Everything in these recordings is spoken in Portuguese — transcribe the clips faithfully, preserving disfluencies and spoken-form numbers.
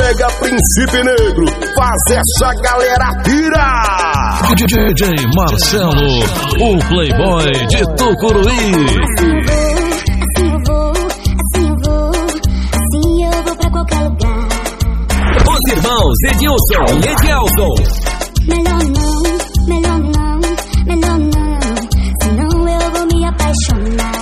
Mega Príncipe Negro faz essa galera pirar. D J Marcelo, o Playboy de Tucuruí. Assim eu vou, assim eu vou, assim eu vou pra qualquer lugar. Os irmãos Edilson e Edielson. Melhor não, melhor não, melhor não, senão eu vou me apaixonar.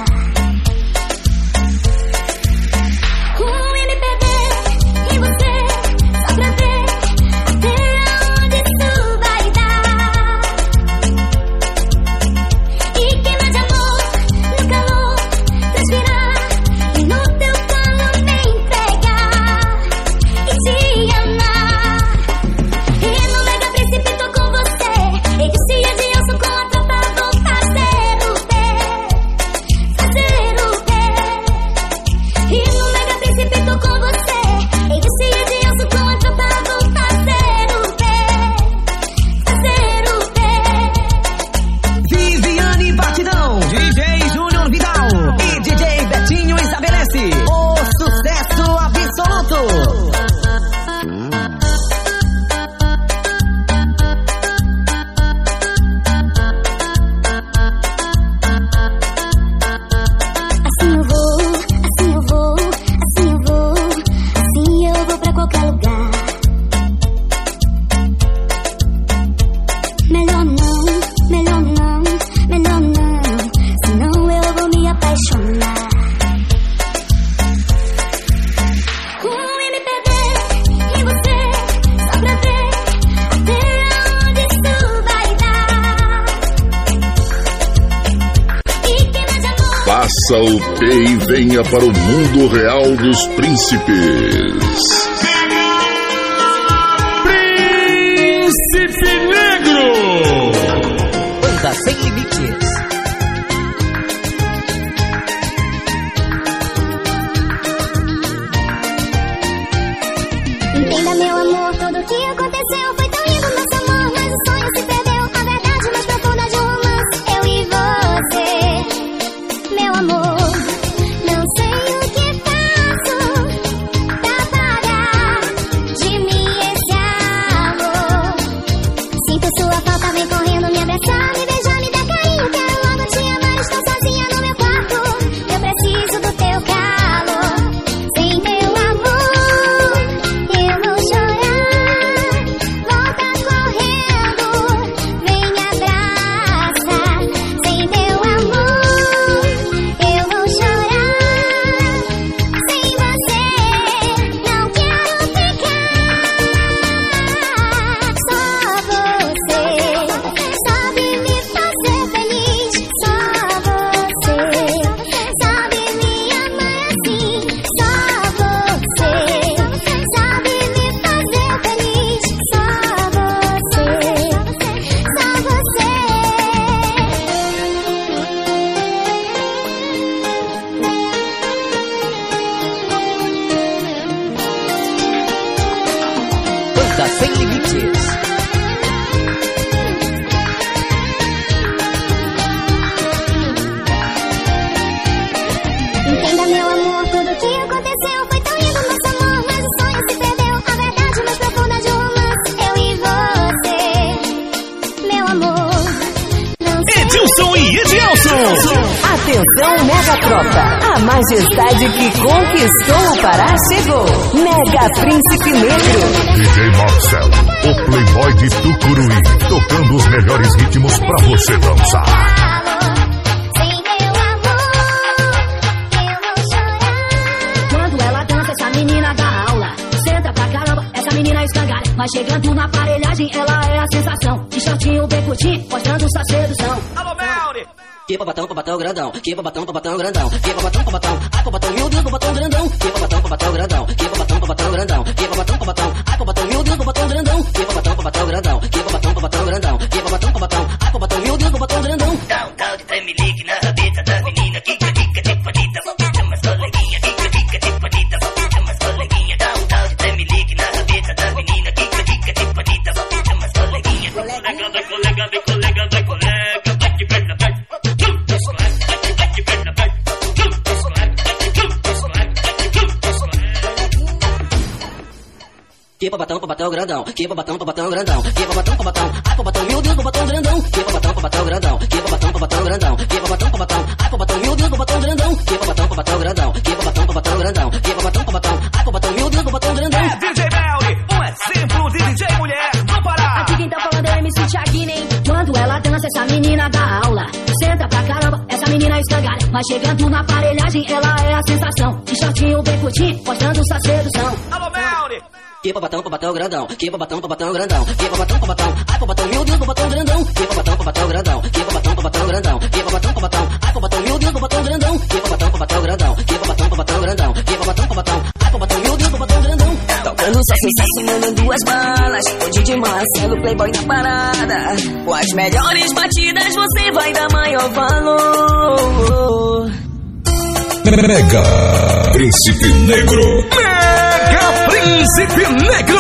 Um M P B em você, só pra ver até onde isso vai dar. E queima de amor no calor, transpirar e no teu colo me entregar e te amar. E no Mega Príncipe tô com você, e disse Edilson com a tropa vou fazer o pé, fazer o pé. E no Mega Príncipe tô com você, e disse Edilson com a tropa vou fazer o pé, fazer o pé. Viviane Batidão, D J Júnior Vidal e D J Betinho estabelece o sucesso absoluto. Assim eu vou, assim eu vou, assim eu vou, assim eu vou pra qualquer lugar. Melhor não, melhor não, melhor não, senão eu vou me apaixonar. Um M P B em você, só pra ver até onde isso vai dar. E queima de amor. Faça o P e venha para o mundo real dos príncipes. Príncipe Negro. Banda Sem Limites. Entenda, meu amor, tudo o que aconteceu foi tão lindo, nosso amor, mas o sonho se perdeu. A verdade mais profunda de um romance, eu e você, meu amor. Não sei o que faço pra parar de mim esse amor. Sinto sua falta, vem correndo me abraçar, me beijar, me dar carinho. Quero logo te amar, estou sozinha no meu quarto. Eu preciso do teu calor. Sem teu amor, eu vou chorar. Volta correndo, vem me abraçar. Sem teu amor, eu vou chorar. Sem você, não quero ficar. Só você sabe me fazer feliz. Só você sabe me amar assim. Só você sabe me fazer feliz. Só você, só você. Banda Sem Limites. Entenda, meu amor, tudo o que aconteceu foi tão lindo, nosso amor, mas o sonho se perdeu. A verdade mais profunda de um romance, eu e você, meu amor. Não sei Edilson e Edielson. Atenção, Mega Tropa! A majestade que conquistou o Pará chegou! Mega Príncipe Negro! D J Marcelo, o Playboy de Tucuruí, tocando os melhores ritmos pra você dançar. sem meu amor, eu vou chorar. Quando ela dança, essa menina dá aula. Senta pra caramba, essa menina escangalha. Mas chegando na aparelhagem, ela é a sensação. De shortinho bem curtinho, mostrando sua sedução. Alô, Melri! Que babatão, babatão grandão. Que babatão, babatão grandão. Que babatão, babatão. Ai, babatão, meu Deus, babatão grandão. Que babatão, babatão grandão. Que babatão, babatão grandão. Que babatão, babatão. Ai, babatão, meu Deus, babatão grandão. Que babatão, babatão grandão. Que babatão, babatão grandão. Que babatão, babatão. Ai, babatão, meu Deus, babatão grandão. Dá um tal de tremelique na rabeta das meninas. Kika, kika, de bonita. Chama as coleguinhas. Kika, kika, de bonita. Chama as coleguinhas. Dá um tal de tremelique na rabeta das meninas. Kika, kika, de bonita. Chama as coleguinhas. Colega, vai colega, vai colega, vai colega. Vai de perna, vai. Vai de perna, vai. Que babatão, babatão grandão, que babatão, babatão grandão, que babatão, babatão, ai babatão, meu Deus, babatão grandão, que babatão, babatão grandão, que babatão, babatão grandão, que babatão, babatão, ai babatão, meu Deus, babatão grandão, que babatão, babatão grandão, que babatão, babatão grandão, que babatão, babatão, ai babatão, meu Deus, babatão grandão. É D J Melly, um exemplo de D J mulher, vamos parar. Aqui quem tá falando é M C Thiaguinho. Quando ela dança, essa menina dá aula. Senta pra caramba, essa menina escangalha. Mas chegando na aparelhagem, ela é a sensação. De shortinho bem curtinho, mostrando sua sedução. Alô, Melly. Que babatão, babatão grandão, que babatão, babatão grandão, que babatão, babatão, ai babatão, meu Deus, babatão grandão, que babatão, babatão grandão, que babatão, babatão grandão, que babatão, babatão, ai babatão, meu Deus, babatão grandão, que babatão, babatão grandão, que babatão, babatão grandão, que babatão, babatão, ai babatão, meu Deus, babatão grandão. Tocando só sucesso, mandando duas balas. O D J Marcelo, playboy na parada. Com as melhores batidas, você vai dar maior valor. Mega Príncipe Negro. Mega Príncipe Negro.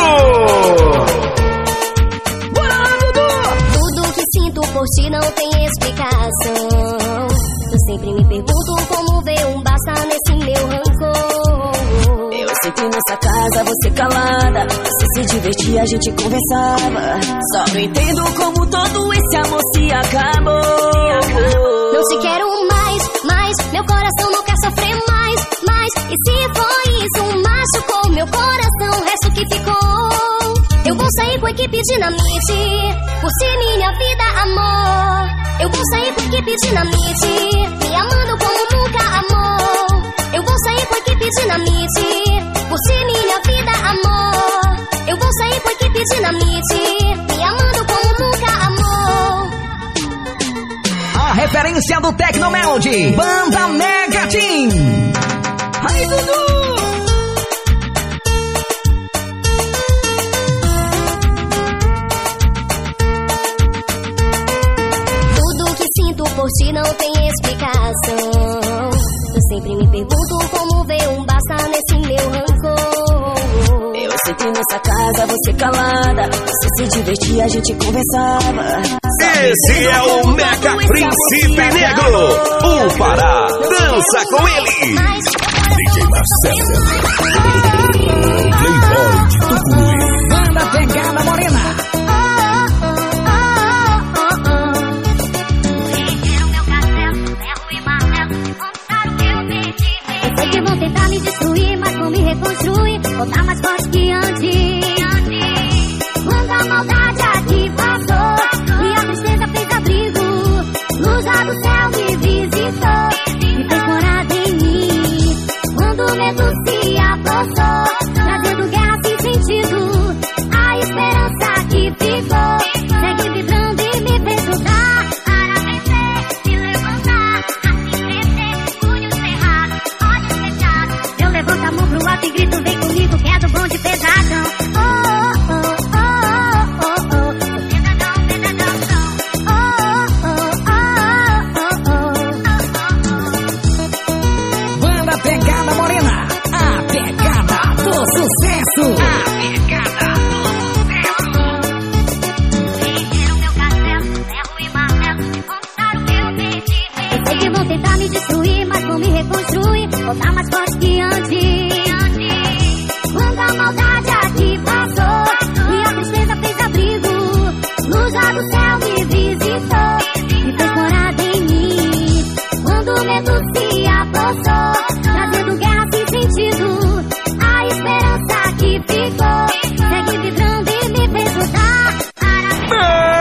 Tudo que sinto por ti não tem explicação. Eu sempre me pergunto como ver um basta nesse meu rancor. Eu sempre nessa casa, você calada. Você se divertia, a gente conversava. Só não entendo como todo esse amor se acabou. Não te quero mais, mais. Meu coração não quer sofrer mais, mais. E se foi isso, machucou meu coração, o resto que ficou. Eu vou sair com a equipe Dinamite, por si minha vida, amor. Eu vou sair com a equipe Dinamite, me amando como nunca amou. Eu vou sair com a equipe Dinamite, por si minha vida, amor. Eu vou sair com a equipe Dinamite, me amando como nunca amou. A referência do Tecno Melody, Banda Mega Team. Ai, Dudu! Tudo que sinto por ti não tem explicação. Eu sempre me pergunto como ver um basta nesse meu rancor. Eu sempre nessa casa, você calada. Você se divertia, a gente conversava. Esse é o Mega Príncipe Negro. O Pará, dança com ele. D J Marcelo, Playboy de Tucuruí. Banda Pegada Morena. Eu sei que vão tentar me destruir, mas vão me reconstruir. Voltar mais forte que antes. Quando a maldade aqui passou e a tristeza fez abrigo, luz lá do céu me visitou e fez morada em mim. Quando o medo se apossou, trazendo guerra sem sentido, a esperança que ficou segue vibrando e me fez lutar para vencer, me levantar, assim crescer, punho cerrado, olhos fechados. Eu levanto a mão pro alto e grito, vem comigo que é do bonde pesadão. Oh, oh, oh, oh, oh, oh. Pesadão, pesadão, oh, oh, oh, oh, oh. Banda Pegada Morena. A pegada do sucesso. A pegada Encheram meu castelo, ferro e martelo, conquistaram o que eu perdi. Eu sei que vão tentar me destruir, mas vão me reconstruir, voltar mais forte que antes. Quando a maldade aqui passou e a tristeza fez abrigo, luz lá do céu me visitou e fez morada em mim. Quando o medo se apossou, trazendo guerra sem sentido, a esperança que ficou segue vibrando e me fez lutar para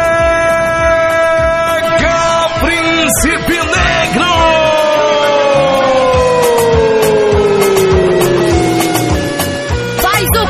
Mega Príncipe Negro. Faz o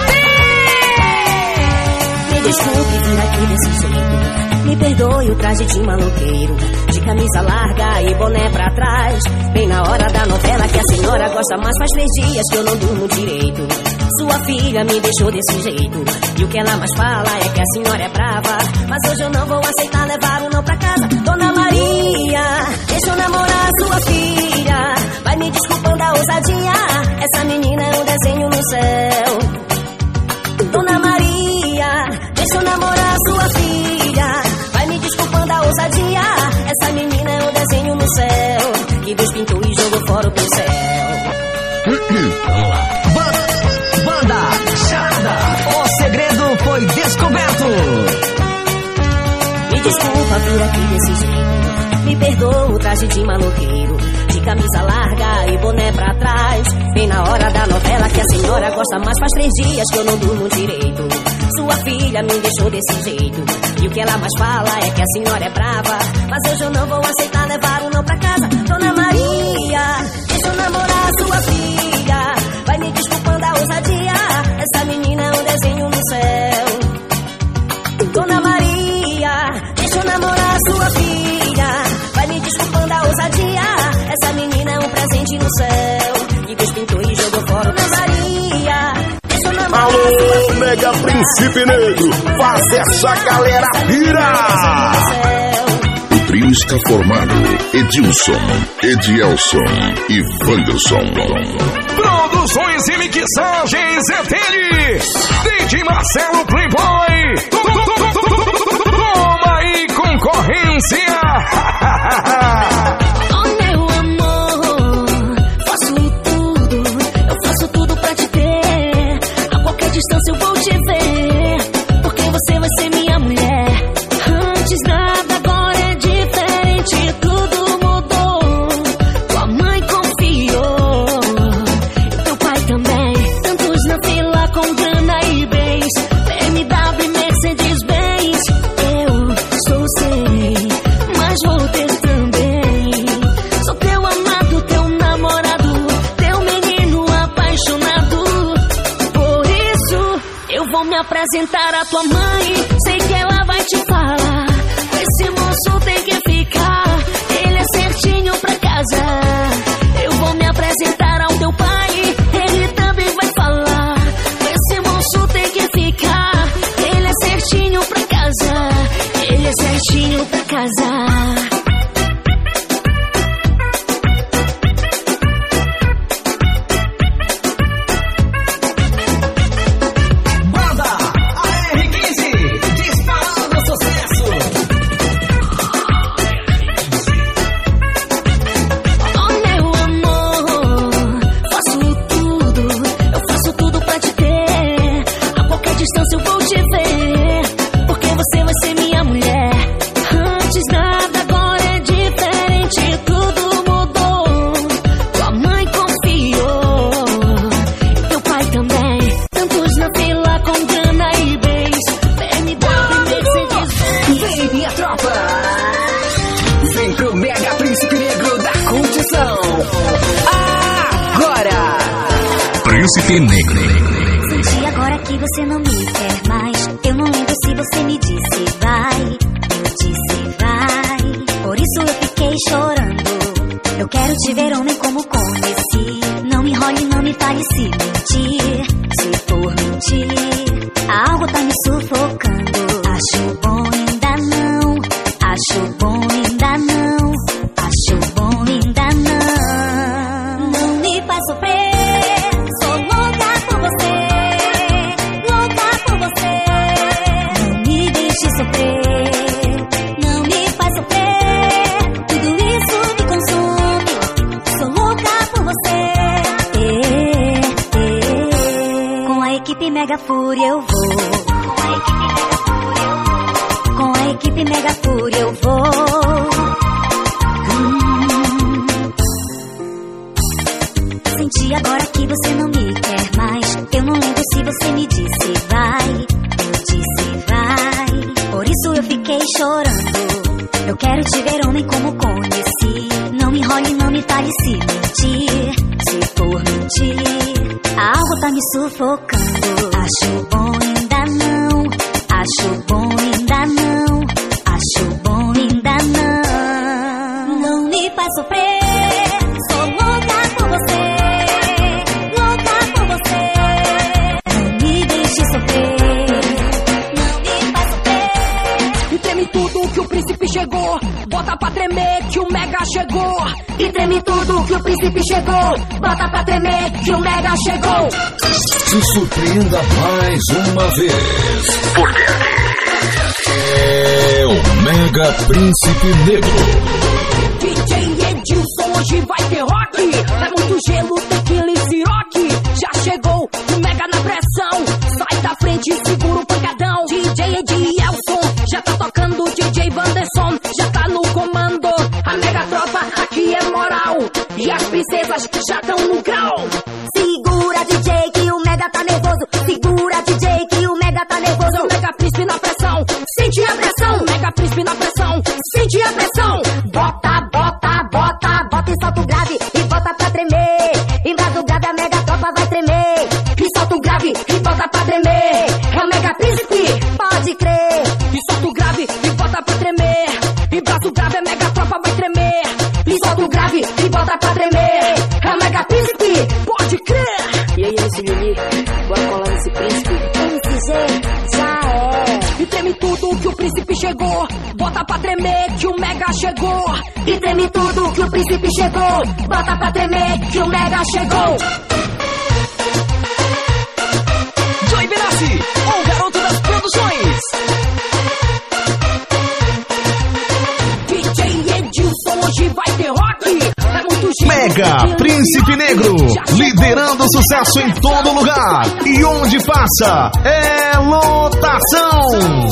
Me desculpe vir aqui desse jeito. Me perdoe o traje de maloqueiro, de camisa larga e boné pra trás. Bem na hora da novela que a senhora gosta, mas faz três dias que eu não durmo direito. Sua filha me deixou desse jeito, e o que ela mais fala é que a senhora é brava. Mas hoje eu não vou aceitar levar o não pra casa. Dona Maria, deixa eu namorar sua filha. Vai me desculpando a ousadia, essa menina é um desenho no céu. Dona Maria, deixa eu namorar sua filha. Vai me desculpando a ousadia, essa menina é um desenho no céu, que Deus pintou e jogou fora o pincel. Banda Charada, o segredo desculpa vir aqui desse jeito. Me perdoa o traje de maloqueiro, de camisa larga e boné pra trás. Bem na hora da novela que a senhora gosta mais. Faz três dias que eu não durmo direito. Sua filha me deixou desse jeito, e o que ela mais fala é que a senhora é brava. Mas hoje eu não vou aceitar levar o não pra casa. Dona Maria, deixa eu namorar a sua filha. Vai me desculpando a ousadia, essa menina é um desenho no céu. Dona Maria, deixa eu namorar a sua filha. Vai me desculpando a ousadia, essa menina é um presente no céu. E Deus pintou e jogou fora. Dona Maria, deixa eu namorar Alô, a sua filha. Mega Príncipe Negro, faz essa galera pirar! O trio está formado: Edilson, Edielson e Wanderson. Produções e mixagens é dele, D J Marcelo Playboy. Toma aí, concorrência. Oh meu amor, faço tudo, eu faço tudo pra te ter. A qualquer distância eu vou te ver, porque você vai ser minha mulher. Antes nada, agora é diferente, tudo mudou. Tua mãe confiou, e teu pai também. Tantos na fila com grana e bens, B M W, Mercedes Benz. Eu sou sei, mas vou ter também. Sou teu amado, teu namorado, teu menino apaixonado. Por isso eu vou me apresentar à tua mãe. Sei que ela vai te falar, esse moço tem que ficar, ele é certinho pra casa. Eu vou me apresentar ao teu pai, ele também vai falar, esse moço tem que ficar, ele é certinho pra casa, ele é certinho pra casa. Eu vou te ver, porque você vai ser minha mulher. Antes nada, agora é diferente, tudo mudou. Tua mãe confiou, e teu pai também. Tantos na fila com grana e bens, B M W, Mercedes. Vem minha tropa, vem pro Mega Príncipe Negro da Curtição. Agora, Príncipe Negro. Senti agora que você não me quer mais. Eu não lembro se você me disse vai. Eu disse vai. Por isso eu fiquei chorando. Eu quero te ver homem como conheci. Não me enrole, não me fale se mentir. Se for mentir, algo tá me sufocando. Acho bom, ainda não. Acho bom, ainda não. Acho bom, ainda não. Não me faz sofrer. Sou louca por você. Sofrer, não me faz sofrer. Tudo isso me consome. Sou louca por você. É, é. Com a equipe Mega Fúria eu vou. Com a equipe Mega Fúria eu vou. Hum. Senti agora que você não me quer mais. Eu não lembro se você me disse vai. Eu disse vai. Por isso eu fiquei chorando. Eu quero te ver homem como conheci. Não me enrole, não me fale se mentir. Se for mentir, algo tá me sufocando. Acho bom, ainda não. Acho bom, ainda não. Acho bom, ainda não. Não me faz sofrer. Sou louca por você. Louca por você. Não me deixe sofrer. Tudo que o príncipe chegou, bota pra tremer que o Mega chegou. E treme tudo que o príncipe chegou, bota pra tremer que o Mega chegou. Se surpreenda mais uma vez, porque é o Mega Príncipe Negro. D J Edilson, hoje vai ter rock. Vai muito gelo, tequila e siroque. Já chegou o Mega na pressão. Sai da frente, segura o pancadão. D J Edielson, já tá tocando D J Van. negas que já tão no grau. Segura, D J, que o Mega tá nervoso. Segura, D J, que o Mega tá nervoso. Mega Príncipe na pressão, sente a pressão. Mega Príncipe na pressão, sente a pressão. Bota, bota, bota, bota e solta o grave e bota pra tremer. Embrado grave, a Mega Tropa vai tremer. E solta o grave e bota pra tremer. É o Mega Príncipe, Pode crer. e solta o grave e bota pra tremer. E braço grave, a Mega Tropa vai tremer. E solta o grave e bota pra tremer. É o Mega Príncipe, pode crer. E aí, esse Lili, bora colar nesse príncipe. Esse G já é. E treme tudo que o príncipe chegou. Bota pra tremer que o Mega chegou. E treme tudo que o príncipe chegou. Bota pra tremer que o Mega chegou. Joey Benassi, o garoto das produções. D J Edilson, hoje vai ter rock. É muito giro. Mega Príncipe Negro, liderando o sucesso em todo lugar. E onde passa, é lotação.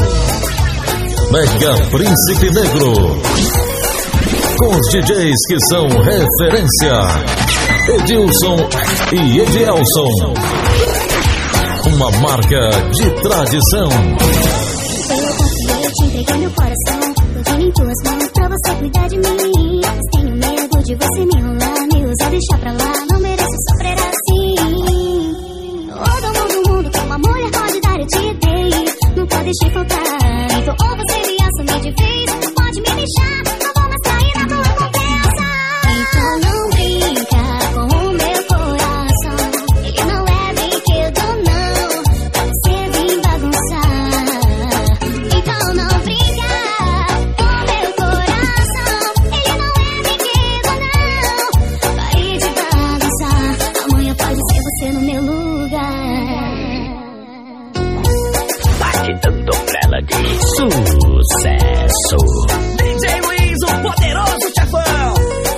Mega Príncipe Negro, com os D Js que são referência, Edilson e Edielson, uma marca de tradição. Eu confiei, te entreguei meu coração, todinho em tuas mãos pra você cuidar de mim. Mas tenho medo de você me enrolar, me usar, deixar pra lá, não mereço sofrer assim. Todo mundo, mundo, que uma mulher pode dar, eu te dei, nunca deixei faltar. Então ou você me assume de vez, pode me deixar, não vou mais cair na tua conversa. Então não brinca com o meu coração, ele não é brinquedo não, pra você vir bagunçar. Então não brinca com o meu coração, ele não é brinquedo não, pare de bagunçar, amanhã pode ser você no meu lugar. Bate dando pra ela de sucesso. D J Luiz, o poderoso chefão.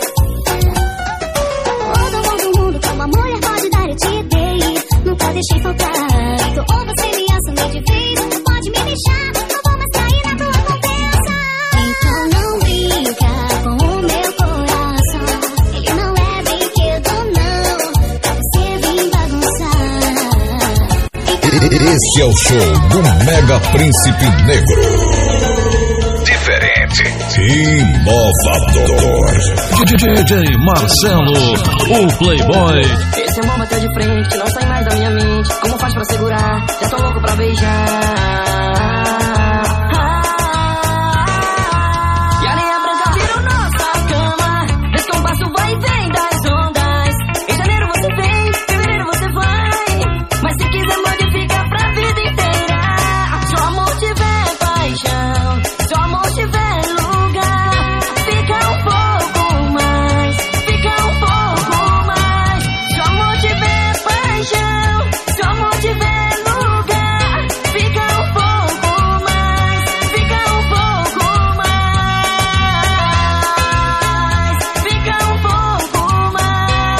Todo mundo, mundo, como a mulher pode dar, eu te dei, nunca deixei faltar. Então ou você me assume de vez, pode me deixar, não vou mais cair na tua conversa. Então não brinca com o meu coração, ele não é brinquedo não, pra você vir bagunçar. Esse é o show do Mega Príncipe Negro. Diferente, inovador. D J Marcelo, o Playboy. Esse amor bateu de frente, não sai mais da minha mente. Como faz pra segurar? Já tô louco pra beijar. E a areia branca virou nossa cama. Descompasso vai e vem das ondas. Em janeiro você vem, fevereiro você vai. Mas se quiser modificar pra vida inteira. Se o amor tiver paixão, se o amor tiver lugar, fica um pouco mais, fica um pouco mais. Se o amor tiver paixão, se o amor tiver lugar, fica um pouco mais, fica um pouco mais, fica um pouco mais.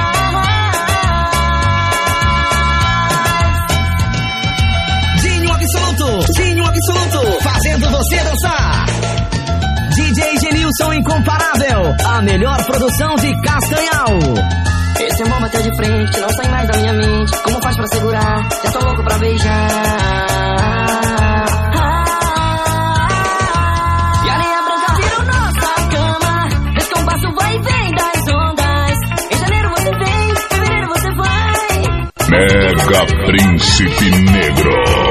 Dinho Absoluto, Dinho Absoluto, fazendo você dançar. D J Genilson Incomparável, a melhor produção de Castanhal. Esse amor bateu de frente, não sai mais da minha mente. Como faz pra segurar? Já tô louco pra beijar. E a areia branca virou nossa cama. Descompasso vai e vem das ondas. Em janeiro você vem, fevereiro você vai. Mega Príncipe Negro.